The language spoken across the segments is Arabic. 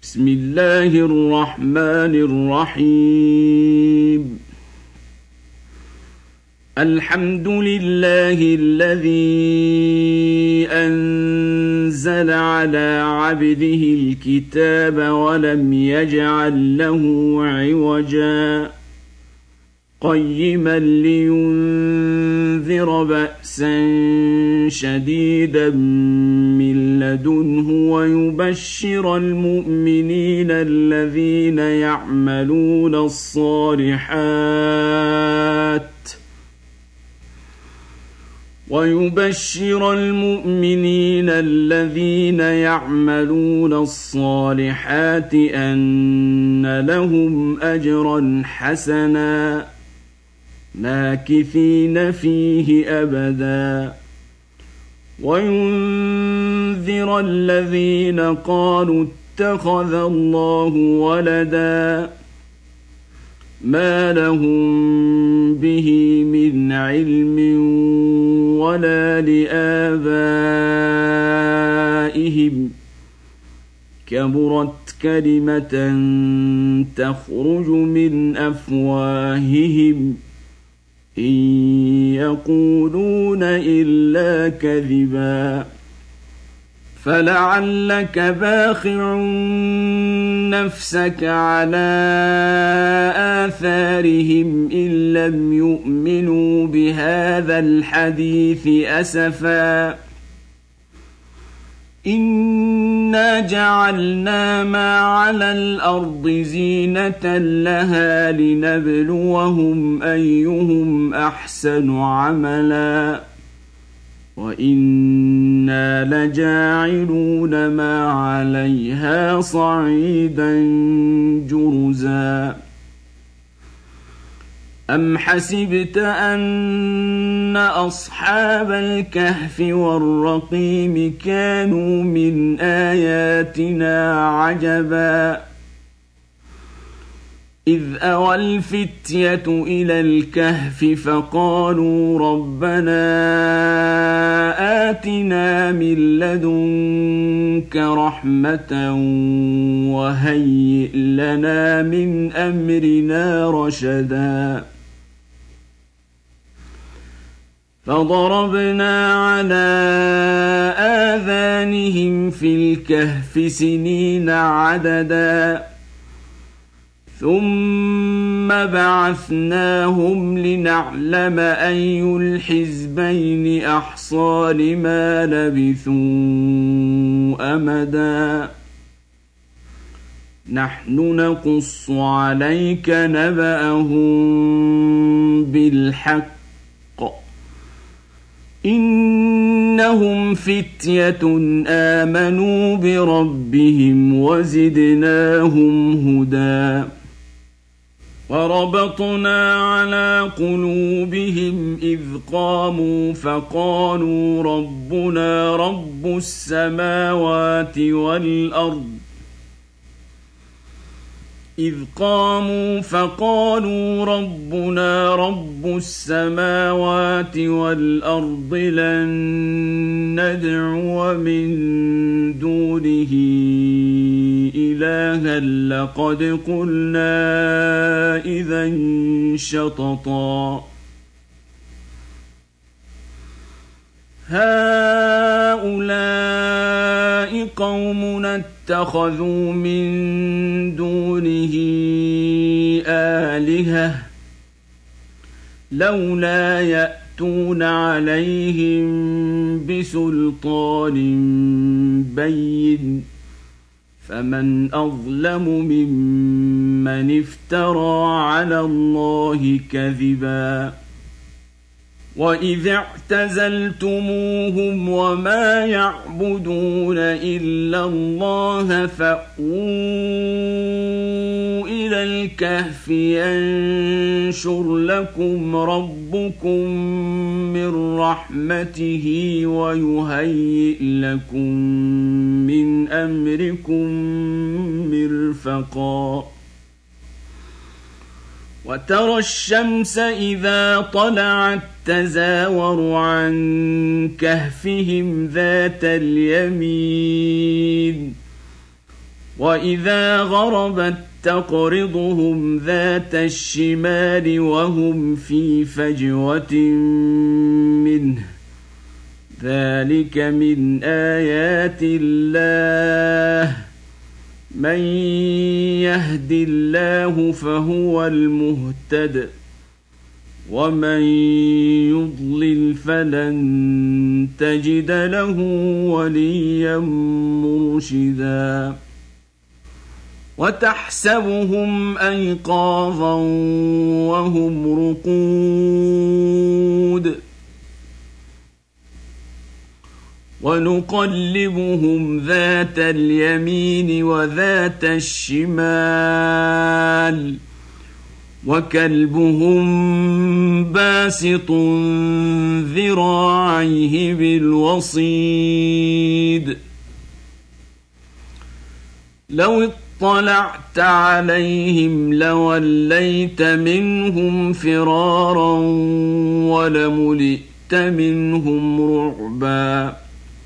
بسم الله الرحمن الرحيم. الحمد لله الذي أنزل على عبده الكتاب ولم يجعل له عوجا قيما لينذر بأسا شديدا من لدنه ويبشر المؤمنين الذين يعملون الصالحات أن لهم أجرا حسنا ماكثين فيه أبدا وينذر الذين قالوا اتخذ الله ولدا ما لهم به من علم ولا لآبائهم كبرت كلمة تخرج من أفواههم إن يقولون إلا كذبا فلعلك باخع نفسك على آثارهم إن لم يؤمنوا بهذا الحديث أسفا إنا جعلنا ما على الأرض زينة لها لنبلوهم أيهم أحسن عملا وإنا لجاعلون ما عليها صعيدا جرزا أم حسبت أن أصحاب الكهف والرقيم كانوا من آياتنا عجبا إذ أوى الفتية إلى الكهف فقالوا ربنا آتنا من لدنك رحمة وهيئ لنا من أمرنا رشدا فضربنا على آذانهم في الكهف سنين عددا ثم بعثناهم لنعلم أي الحزبين أحصى لما لبثوا أمدا نحن نقص عليك نبأهم بالحق إنهم فتية آمنوا بربهم وزدناهم هدى وربطنا على قلوبهم إذ قاموا فقالوا ربنا رب السماوات والأرض لن ندعو من دونه إلها لقد قلنا إذا شططا هؤلاء قومنا اتخذوا من دونه آلهة لولا يأتون عليهم بسلطان بين فمن أظلم ممن افترى على الله كذبا وإذ اعتزلتموهم وما يعبدون إلا الله فأووا إلى الكهف ينشر لكم ربكم من رحمته ويهيئ لكم من أمركم مرفقا وترى الشمس إذا طلعت تزاور عن كهفهم ذات اليمين وإذا غربت تقرضهم ذات الشمال وهم في فجوة منه ذلك من آيات الله من يهد الله فهو المهتد ومن يضلل فلن تجد له وليا مرشدا وتحسبهم أيقاظا وهم رقود ونقلبهم ذات اليمين وذات الشمال وكلبهم باسط ذراعيه بالوصيد لو اطلعت عليهم لوليت منهم فرارا ولملئت منهم رعبا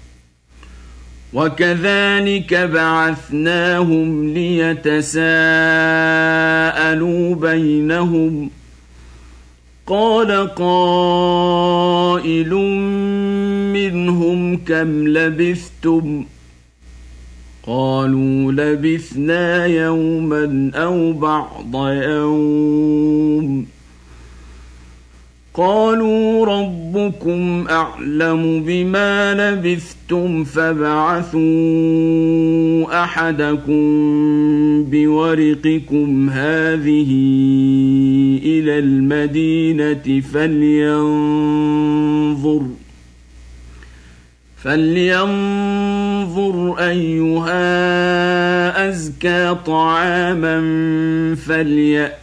وكذلك بعثناهم ليتساءلوا بينهم قال قائل منهم كم لبثتم قالوا لبثنا يوما أو بعض يوم قالوا ربكم أعلم بما لبثتم فابعثوا أحدكم بورقكم هذه إلى المدينة فلينظر أيها أزكى طعاما فليأتكم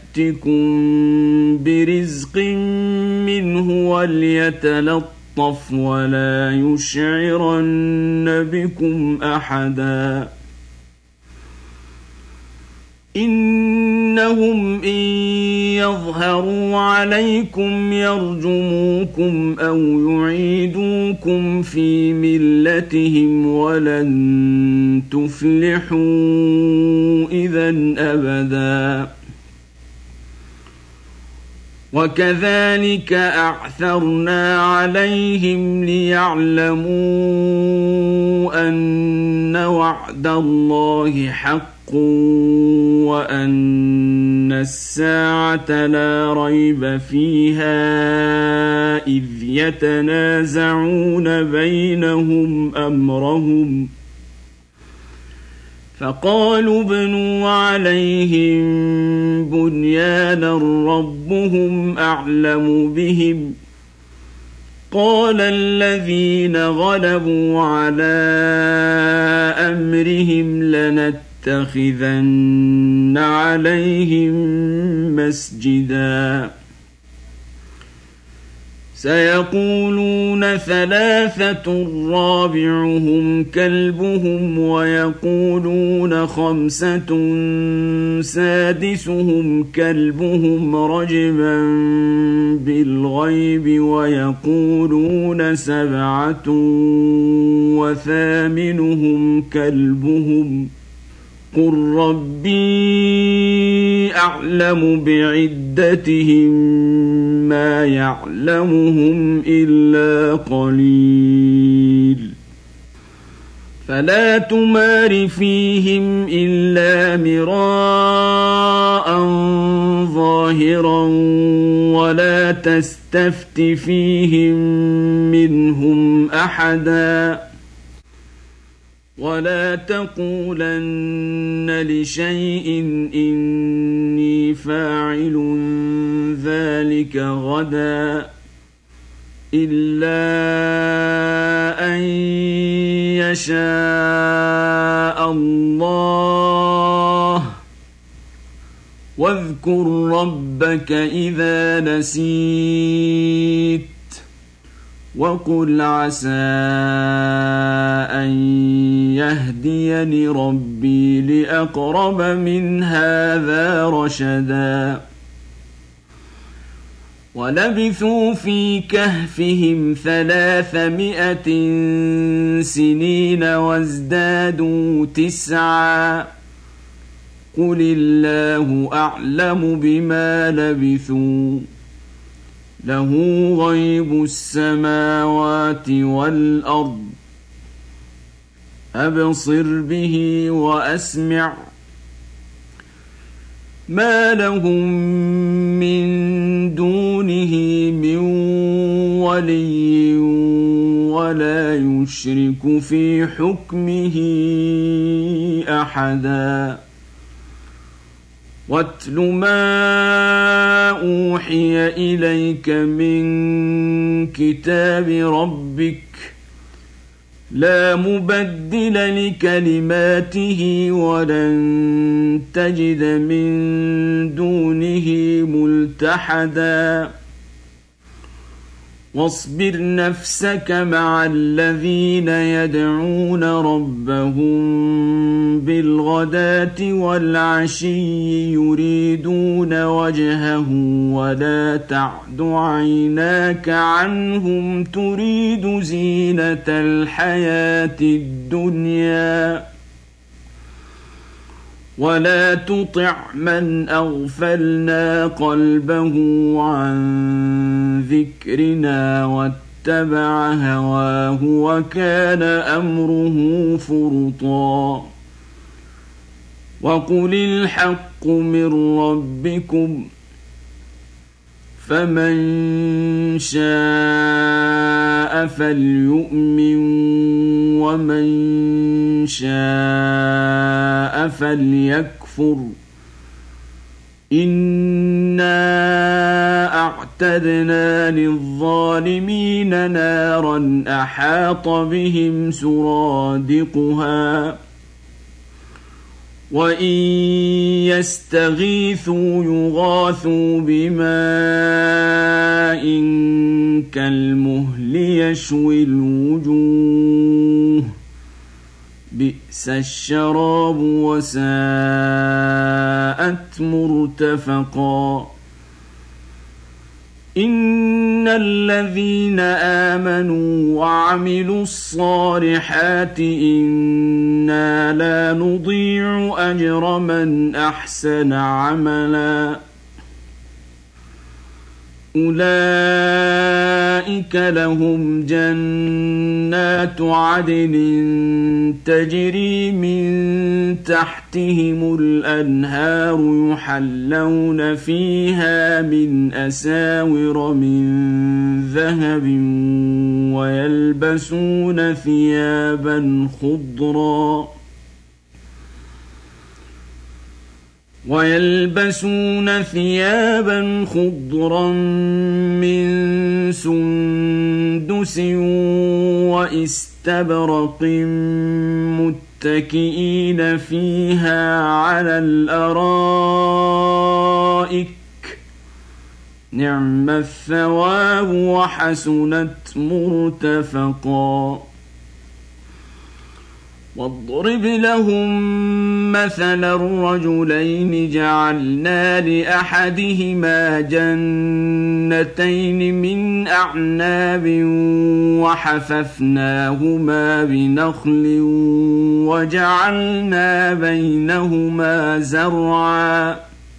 برزق منه وليتلطف ولا يشعرن بكم أحدا إنهم إن يظهروا عليكم يرجموكم أو يعيدوكم في ملتهم ولن تفلحوا إذا أبدا وكذلك أعثرنا عليهم ليعلموا أن وعد الله حق وأن الساعة لا ريب فيها إذ يتنازعون بينهم أمرهم فقالوا ابنوا عليهم بنيانا ربهم أعلم بهم قال الذين غلبوا على أمرهم لنتخذن عليهم مسجدا سيقولون ثلاثة رابعهم كلبهم ويقولون خمسة سادسهم كلبهم رجما بالغيب ويقولون سبعة وثامنهم كلبهم قل ربي أعلم بعدتهم ما يعلمهم إلا قليل فلا تمار فيهم إلا مراء ظاهرا ولا تستفت فيهم منهم أحدا ولا تقولن لشيء إني فاعل ذلك غدا إلا أن يشاء الله واذكر ربك إذا نسيت وقل عسى أن يهديني ربي لأقرب من هذا رشدا ولبثوا في كهفهم 300 سنين وازدادوا 9 قل الله أعلم بما لبثوا له غيب السماوات والأرض أبصر به وأسمع ما لهم من دونه من ولي ولا يشرك في حكمه أحدا واتل ما أوحي إليك من كتاب ربك لا مبدل لكلماته ولن تجد من دونه ملتحدا واصبر نفسك مع الذين يدعون ربهم بالغداة والعشي يريدون وجهه ولا تعد عيناك عنهم تريد زينة الحياة الدنيا ولا تطع من أغفلنا قلبه عن ذكرنا واتبع هواه وكان أمره فرطا وقل الحق من ربكم فمن شاء فليؤمن ومن شاء فليكفر إنا أعتدنا للظالمين نارا أحاط بهم سرادقها وإن يستغيثوا يغاثوا بماء كالمهل يشوي الوجوه بئس الشراب وساءت مرتفقا إن الذين آمنوا وعملوا الصالحات إنا لا نضيع أجر من أحسن عملا أولئك لهم جنات عدن تجري من تحتهم الأنهار يحلون فيها من أساور من ذهب ويلبسون ثيابا خضرا من سندس واستبرق متكئين فيها على الأرائك نعم الثواب وحسنت مرتفقا واضرب لهم مثلا الرجلين جعلنا لأحدهما جنتين من أعناب وحففناهما بنخل وجعلنا بينهما زرعا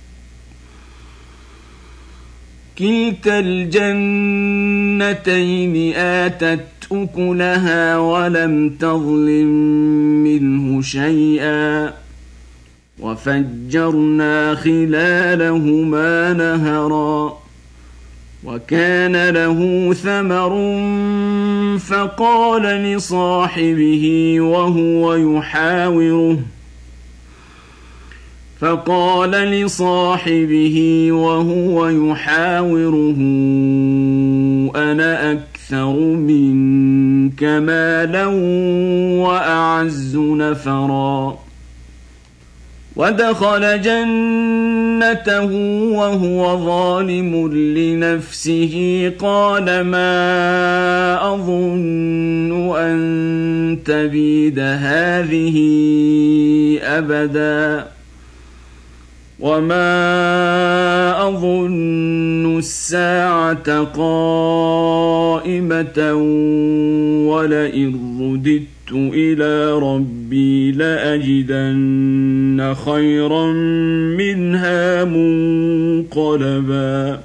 كلتا الجنتين آتت أكلها ولم تظلم منه شيئا وفجرنا خلالهما نهرا وكان له ثمر فقال لصاحبه وهو يحاوره أنا أكثر منك مالا وأعز نفرا ودخل جنته وهو ظالم لنفسه قال ما أظن أن تبيد هذه أبدا وما أظن الساعة قائمة ولئن رددت إلى ربي لأجدن خيرا منها منقلبا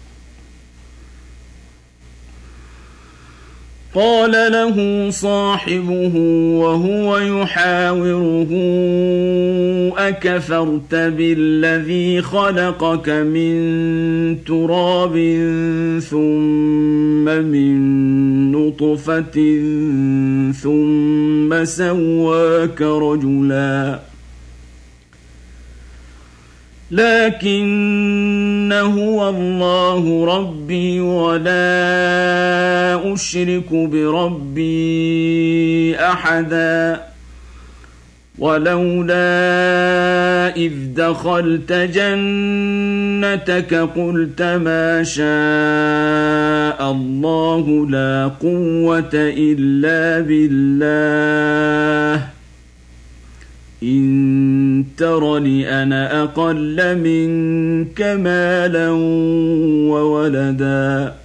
قال له صاحبه وهو يحاوره أكفرت بالذي خلقك من تراب ثم من نطفة ثم سواك رجلا لكن هو الله ربي ولا أشرك بربي أحدا ولولا إذ دخلت جنتك قلت ما شاء الله لا قوة إلا بالله إن ترني أنا أقل منك مالا وولدا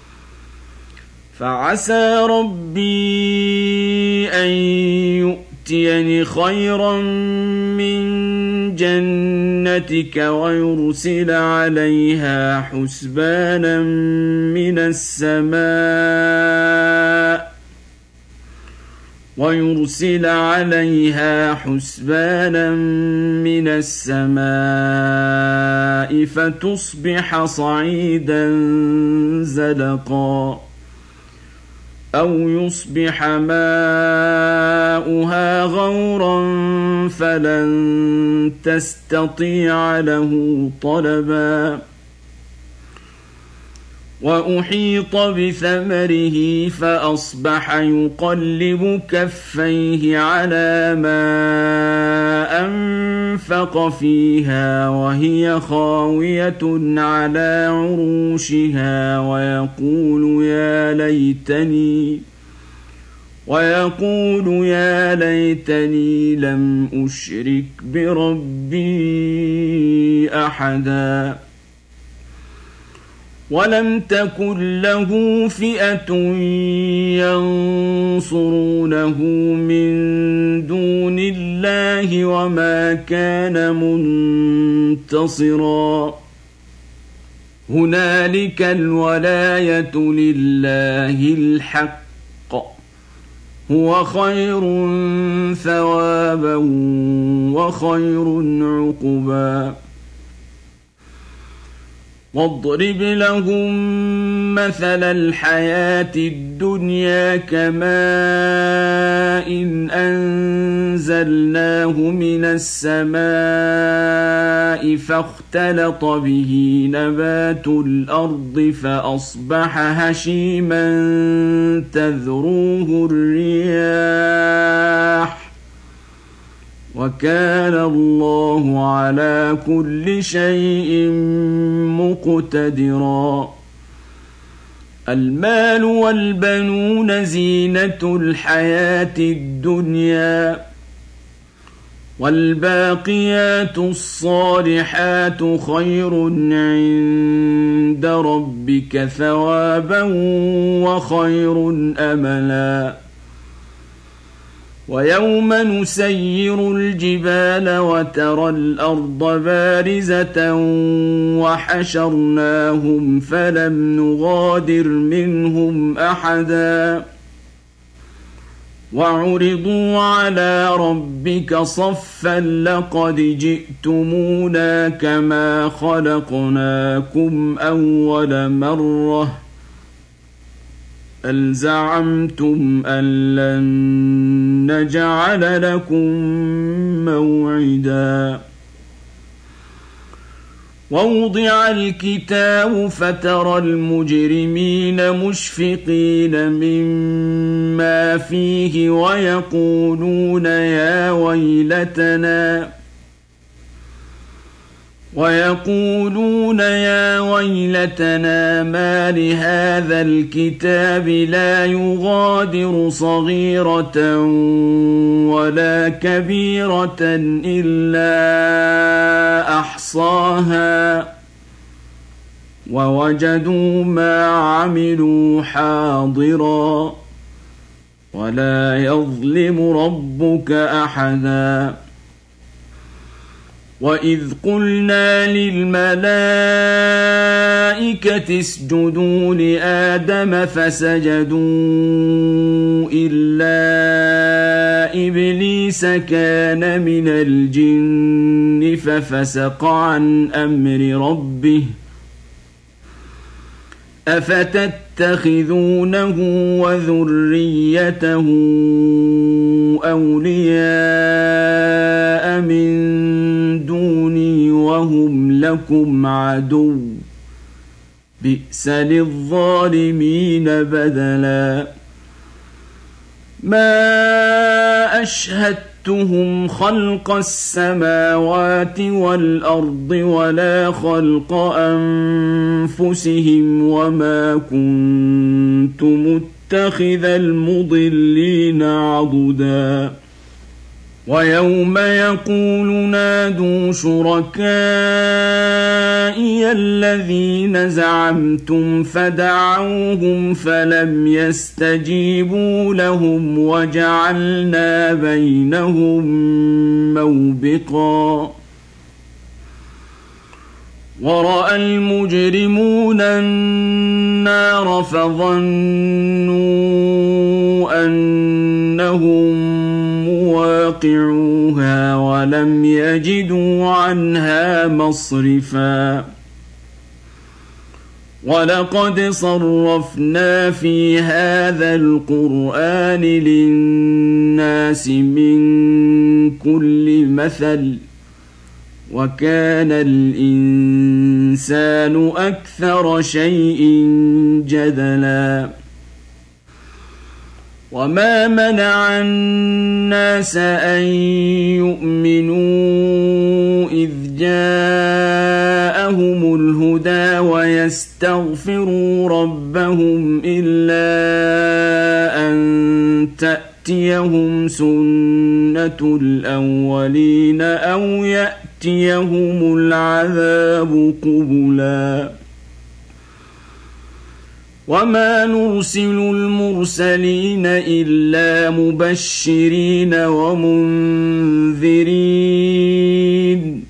فعسى ربي أن يؤتيني خيرا من جنتك ويرسل عليها حسبانا من السماء فتصبح صعيدا زلقا أو يصبح ماؤها غورا فلن تستطيع له طلبا وأحيط بثمره فأصبح يقلب كفيه على ما أنفق فيها وهي خاوية على عروشها ويقول يا ليتني لم أشرك بربي أحدا ولم تكن له فئة ينصرونه من دون الله وما كان منتصرا هنالك الولاية لله الحق هو خير ثوابا وخير عقبا واضرب لهم مثل الحياة الدنيا كماء إن أنزلناه من السماء فاختلط به نبات الأرض فأصبح هشيما تذروه الرياح وكان الله على كل شيء مقتدرا المال والبنون زينة الحياة الدنيا والباقيات الصالحات خير عند ربك ثوابا وخير أملا ويوم نسير الجبال وترى الأرض بارزة وحشرناهم فلم نغادر منهم أحدا وعرضوا على ربك صفا لقد جئتمونا كما خلقناكم أول مرة بل زعمتم أن لن نجعل لكم موعدا ووضع الكتاب فترى المجرمين مشفقين مما فيه ويقولون يا ويلتنا ما لهذا الكتاب لا يغادر صغيرة ولا كبيرة إلا أحصاها ووجدوا ما عملوا حاضرا ولا يظلم ربك أحدا وإذ قلنا للملائكة اسجدوا لآدم فسجدوا إلا إبليس كان من الجن ففسق عن أمر ربه أفتتخذونه وذريته أولياء من دوني وهم لكم عدو بئس للظالمين بدلا ما أشهدتهم خلق السماوات والأرض ولا خلق أنفسهم وما كنت متخذ المضلين عضدا ويوم يقول نادوا شركائي الذين زعمتم فدعوهم فلم يستجيبوا لهم وجعلنا بينهم موبقا ورأى المجرمون النار فظنوا أنهم مواقعوها ولم يجدوا عنها مصرفا ولقد صرفنا في هذا القرآن للناس من كل مثل وكان الإنسان أكثر شيء جدلا وما منع الناس أن يؤمنوا إذ جاءهم الهدى ويستغفروا ربهم إلا أن تأتيهم سنة الأولين أو يأتيهم العذاب قبلا وما نرسل المرسلين إلا مبشرين ومنذرين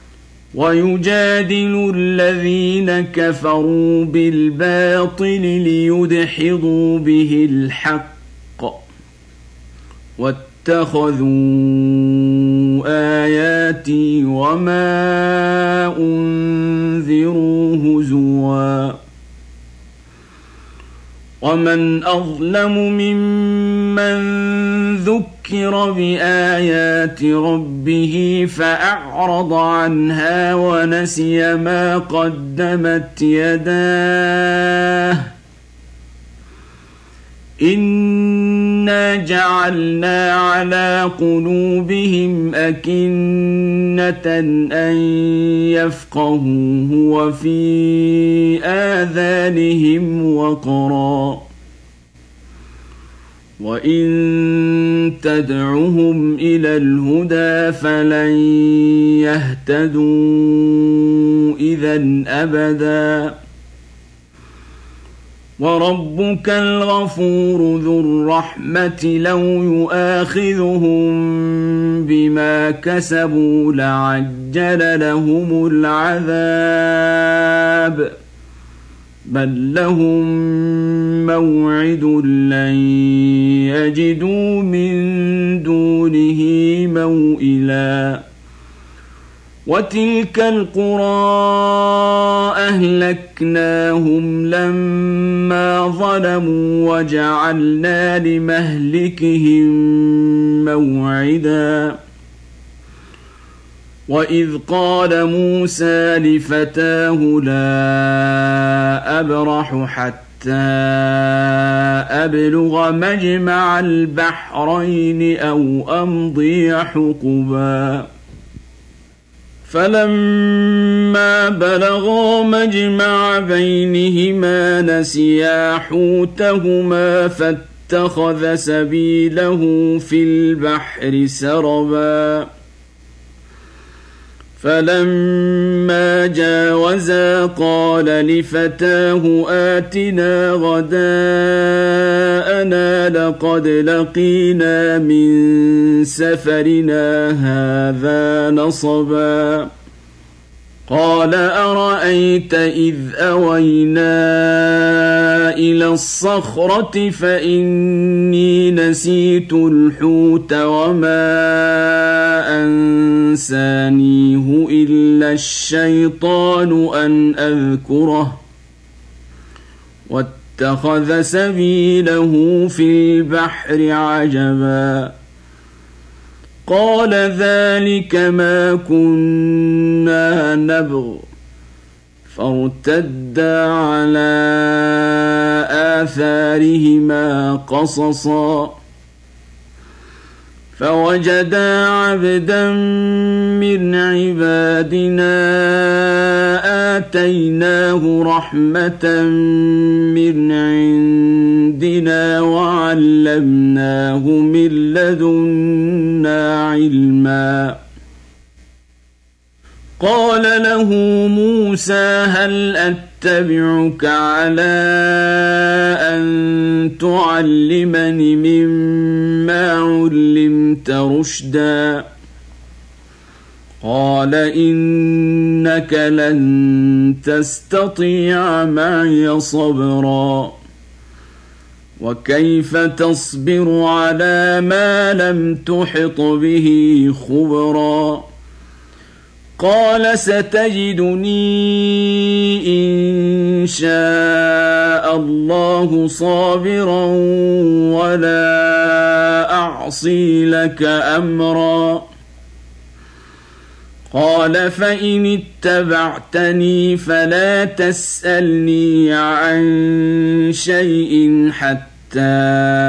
ويجادل الذين كفروا بالباطل ليدحضوا به الحق واتخذوا آياتي وما أنذروا هزوا ومن أظلم ممن ذكر بآيات ربه فأعرض عنها ونسي ما قدمت يداه إنا جعلنا على قلوبهم أكنة أن يفقهوه وفي آذانهم وقرا وإن تدعهم إلى الهدى فلن يهتدوا إذن أبدا وربك الغفور ذو الرحمة لو يؤاخذهم بما كسبوا لعجل لهم العذاب بل لهم موعد لن يجدوا من دونه موئلا وتلك القرى أهلكناهم لما ظلموا وجعلنا لمهلكهم موعدا وإذ قال موسى لفتاه لا أبرح حتى أبلغ مجمع البحرين أو أمضي حقبا فلما بلغا مجمع بينهما نسيا حوتهما فاتخذ سبيله في البحر سربا فلما جاوزا قال لفتاه آتنا غداءنا لقد لقينا من سفرنا هذا نصبا قال أرأيت إذ أوينا إلى الصخرة فإني نسيت الحوت وما أنسانيه إلا الشيطان أن أذكره واتخذ سبيله في البحر عجبا قال ذلك ما كنا نبغ فارتدا على آثارهما قصصا فوجدا عبدا من عبادنا آتيناه رحمة من عندنا وعلمناه من لدنا علما قال له موسى هل أتبعك على أن تعلمني مما علمت رشدا قال إنك لن تستطيع معي صبرا وكيف تصبر على ما لم تحط به خبرا قال ستجدني إن شاء الله صابرا ولا أعصي لك أمرا قال فإن اتبعتني فلا تسألني عن شيء حتى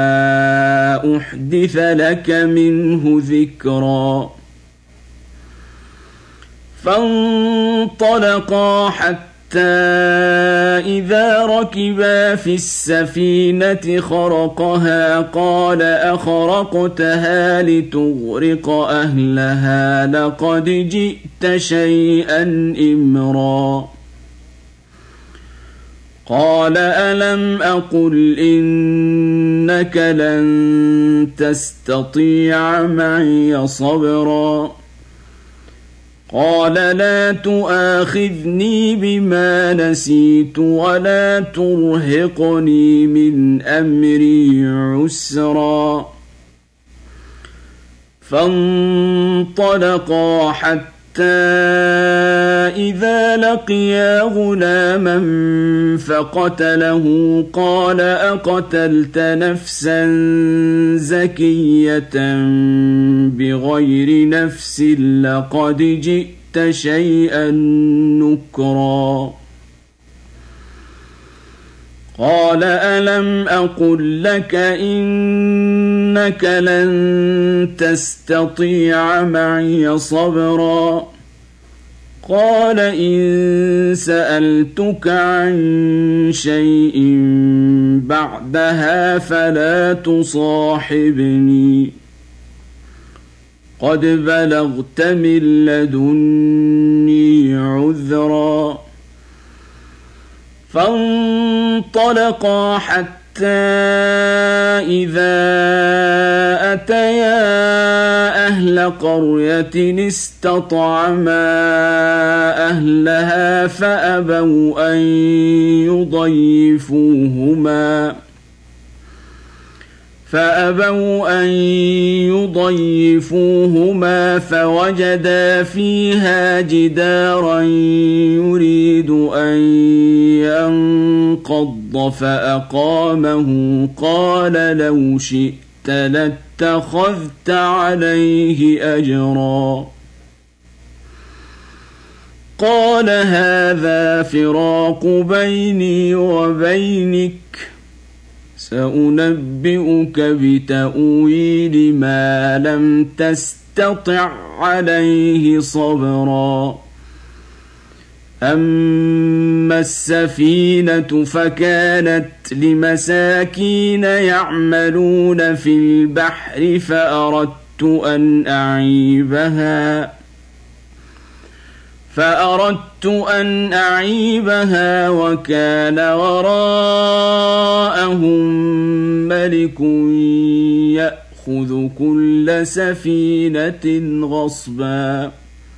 أحدث لك منه ذكرا فانطلقا حتى إذا ركبا في السفينة خرقها قال أخرقتها لتغرق أهلها لقد جئت شيئا إمرا قال ألم أقل إنك لن تستطيع معي صبرا قال لا تؤاخذني بما نسيت ولا ترهقني من أمري عسرا فانطلقا حتى إذا لقيا غلاما فقتله قال أقتلت نفسا زكية بغير نفس لقد جئت شيئا نكرا قال ألم أقل لك إنك لن تستطيع معي صبرا قال إن سألتك عن شيء بعدها فلا تصاحبني قد بلغت من لدني عذرا فانطلقا حتى إذا أتيا أهل قرية استطعما أهلها فأبوا أن يضيفوهما فوجدا فيها جدارا يريد أن ينقض فأقامه قال لو شئت لاتخذت عليه أجرا قال هذا فراق بيني وبينك سأنبئك بتأويل ما لم تستطع عليه صبرا أما السفينة فكانت لمساكين يعملون في البحر فأردت أن فأردت أن أعيبها وكان وراءهم ملك يأخذ كل سفينة غصبا.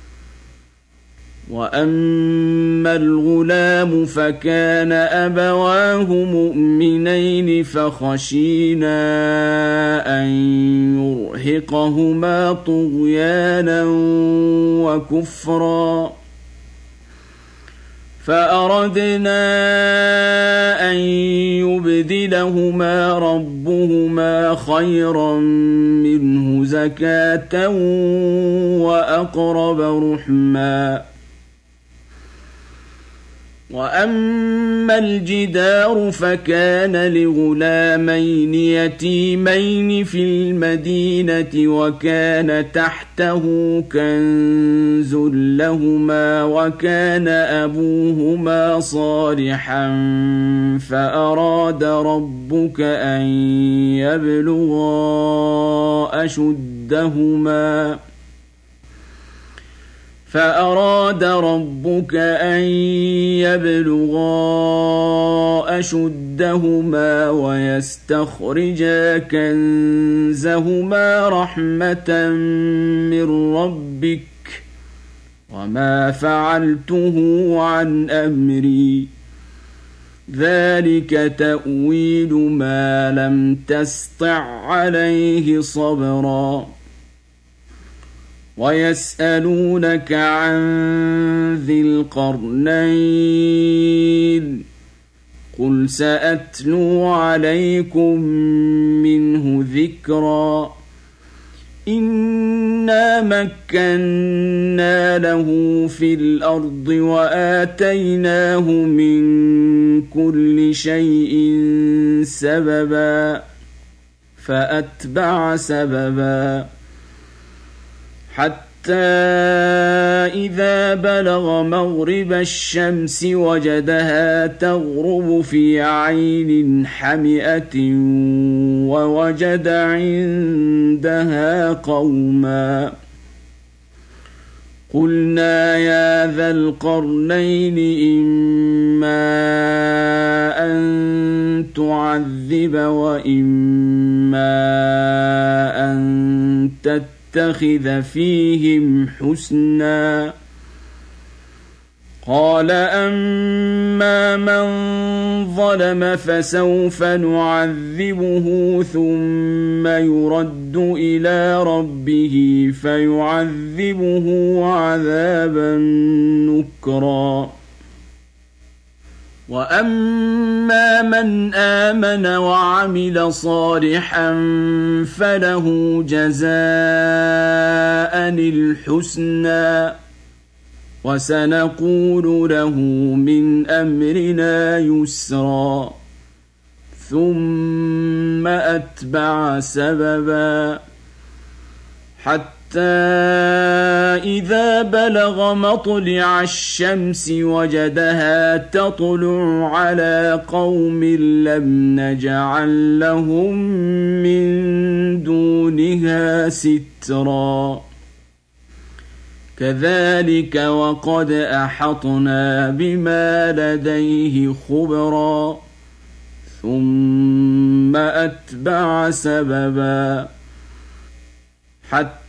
وأما الغلام فكان أبواه مؤمنين فخشينا أن يرهقهما طغيانا وكفرا، فأردنا أن يبدلهما ربهما خيرا منه زكاة وأقرب رحما. وأما الجدار فكان لغلامين يتيمين في المدينة وكان تحته كنز لهما وكان أبوهما صالحا فأراد ربك أن يبلغا أشدهما ويستخرجا كنزهما رحمة من ربك وما فعلته عن أمري ذلك تأويل ما لم تسطع عليه صبرا. ويسألونك عن ذي القرنين قل سأتلو عليكم منه ذكرا. إنا مكنا له في الأرض وآتيناه من كل شيء سببا فأتبع سببا حتى إذا بلغ مغرب الشمس وجدها تغرب في عين حمئة ووجد عندها قوما قلنا يا ذا القرنين إما أن تعذب وإما أن تتخذ فيهم حسنا. قال أما من ظلم فسوف نعذبه ثم يرد إلى ربه فيعذبه عذابا نكرا. وأما من آمن وعمل صالحا فله جزاء الحسنى وسنقول له من أمرنا يسرا. ثم أتبع سببا حتى إذا بلغ مطلع الشمس وجدها تطلع على قوم لم نجعل لهم من دونها سترا. كذلك وقد أحطنا بما لديه خبرا. ثم أتبع سببا حتى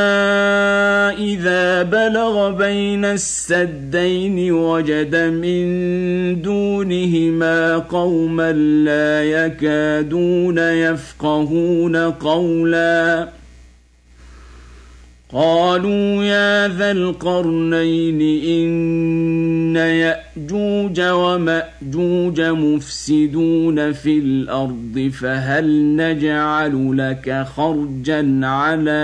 إذا بلغ بين السدين وجد من دونهما قوما لا يكادون يفقهون قولا. قالوا يا ذا القرنين إن يأجوج ومأجوج مفسدون في الأرض فهل نجعل لك خرجا على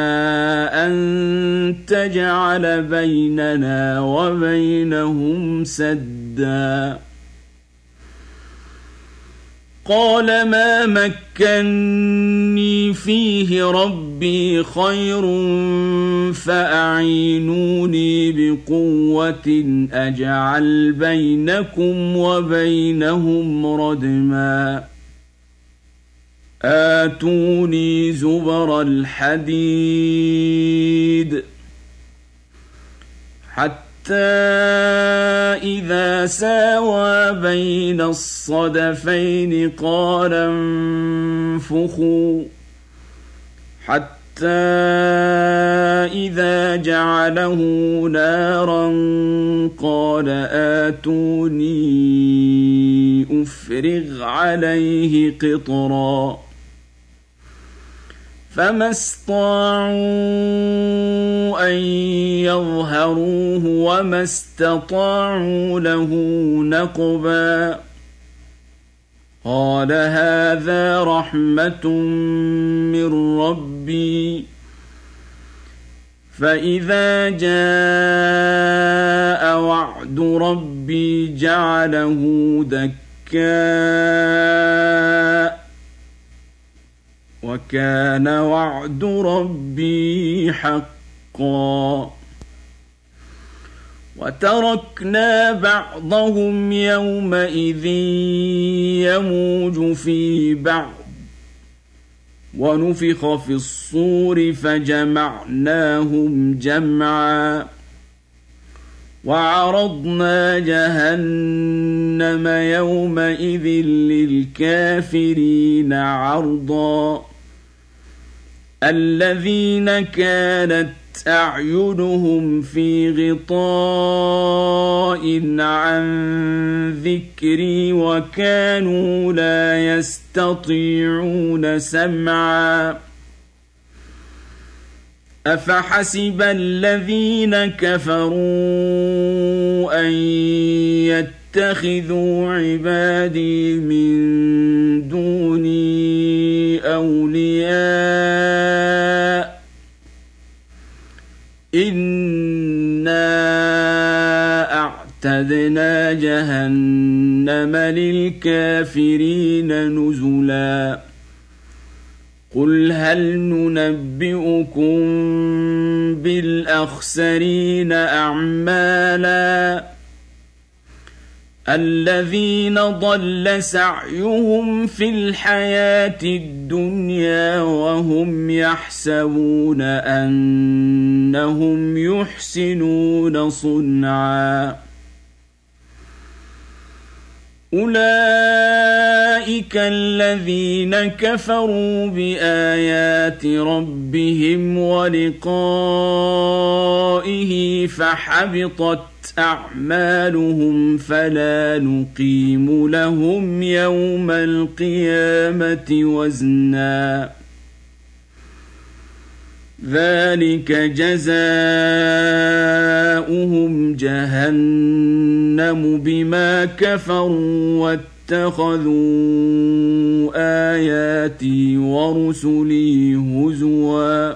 أن تجعل بيننا وبينهم سدا. قال ما مكني فيه ربي خير فأعينوني بقوة أجعل بينكم وبينهم ردما. آتوني زبر الحديد حتى إذا ساوى بين الصدفين قال انفخوا حتى إذا جعله نارا قال آتوني أفرغ عليه قطرا فما استطاعوا أن يظهروه وما استطاعوا له نقبا قال هذا رحمة من ربي فإذا جاء وعد ربي جعله دكا وكان وعد ربي حقا وتركنا بعضهم يومئذ يموج في بعض ونفخ في الصور فجمعناهم جمعا وعرضنا جهنم يومئذ للكافرين عرضا الذين كانت أعينهم في غطاء عن ذكري وكانوا لا يستطيعون سمعا أفحسب الذين كفروا أن يتخذوا عبادي من دوني أولياء إنا أعتدنا جهنم للكافرين نزلا قل هل ننبئكم بالأخسرين أعمالا الذين ضل سعيهم في الحياة الدنيا وهم يحسبون أنهم يحسنون صنعا أولئك الذين كفروا بآيات ربهم ولقائه فحبطت أعمالهم فلا نقيم لهم يوم القيامة وزنا ذلك جزاؤهم جهنم بما كفروا واتخذوا آياتي ورسلي هزوا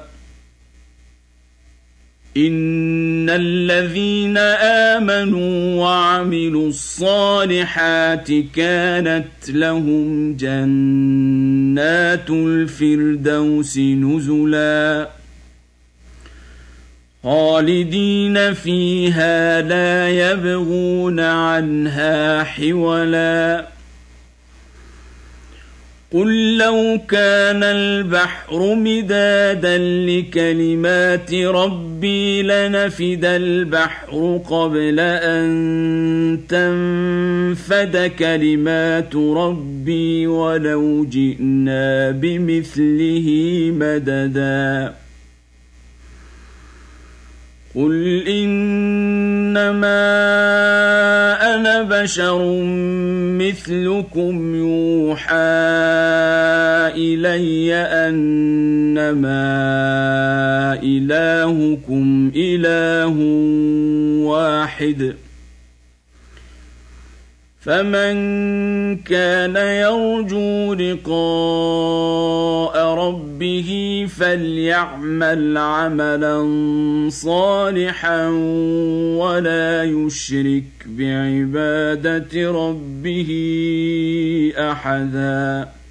إن الذين آمنوا وعملوا الصالحات كانت لهم جنات الفردوس نزلا خالدين فيها لا يبغون عنها حولا قل لو كان البحر مدادا لكلمات ربي لنفد البحر قبل أن تنفد كلمات ربي ولو جئنا بمثله مددا قل إنما أنا بشر مثلكم يوحى إلي أنما إلهكم إله واحد فمن كان يرجو لقاء ربه فليعمل عملا صالحا ولا يشرك بعبادة ربه أحدا